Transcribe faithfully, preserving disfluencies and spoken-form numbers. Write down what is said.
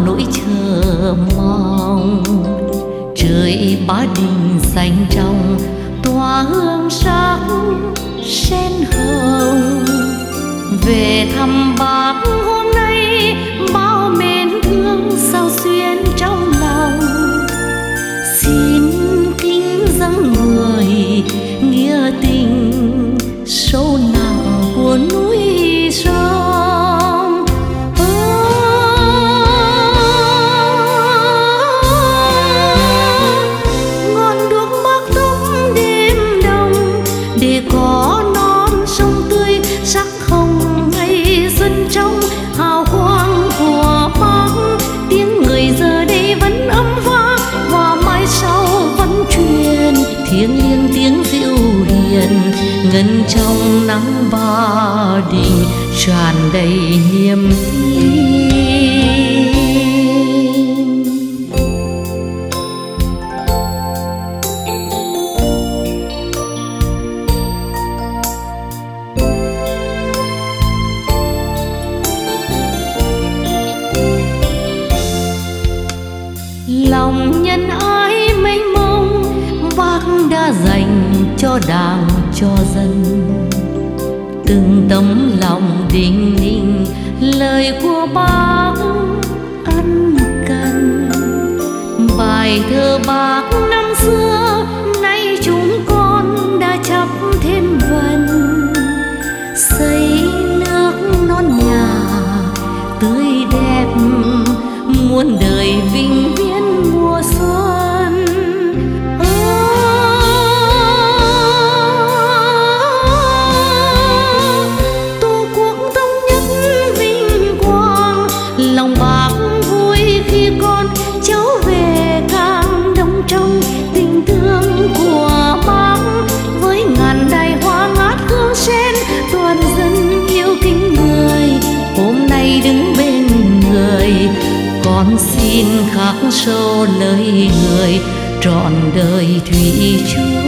nỗi chờ mong. Trời Bá Đình xanh trong tỏa hương sắc sen hồng. Về thăm bác hôm nay bao mến thương sao xuyên trong lòng. Xin kính dâng người nghĩa tình sâu nặng của núi sông. Ngọn đuốc bắc tóc đêm đông để có non sông tươi sắc hồng ngày xuân trong hào quang của bác. Tiếng người giờ đây vẫn âm vang và mai sau vẫn truyền thiêng liêng tiếng diệu hiền ngân trong nắng Ba Đình tràn đầy niềm tin. Lòng nhân ái mênh mông bác đã dành cho đảng cho dân. Từng tấm lòng đinh ninh lời của bác ân cần. Bài thơ bác năm xưa nay chúng con đã chấp thêm vần. Xây nước non nhà tươi đẹp muôn đời vinh viễn mùa xuân. Tổ quốc thống nhất vinh quang, lòng bác vui khi con cháu về càng đông trong tình thương của bác. Với ngàn đài hoa ngát hương sen toàn dân yêu kính người hôm nay đứng bên người. Con xin khắc sâu lời người trọn đời thủy chung.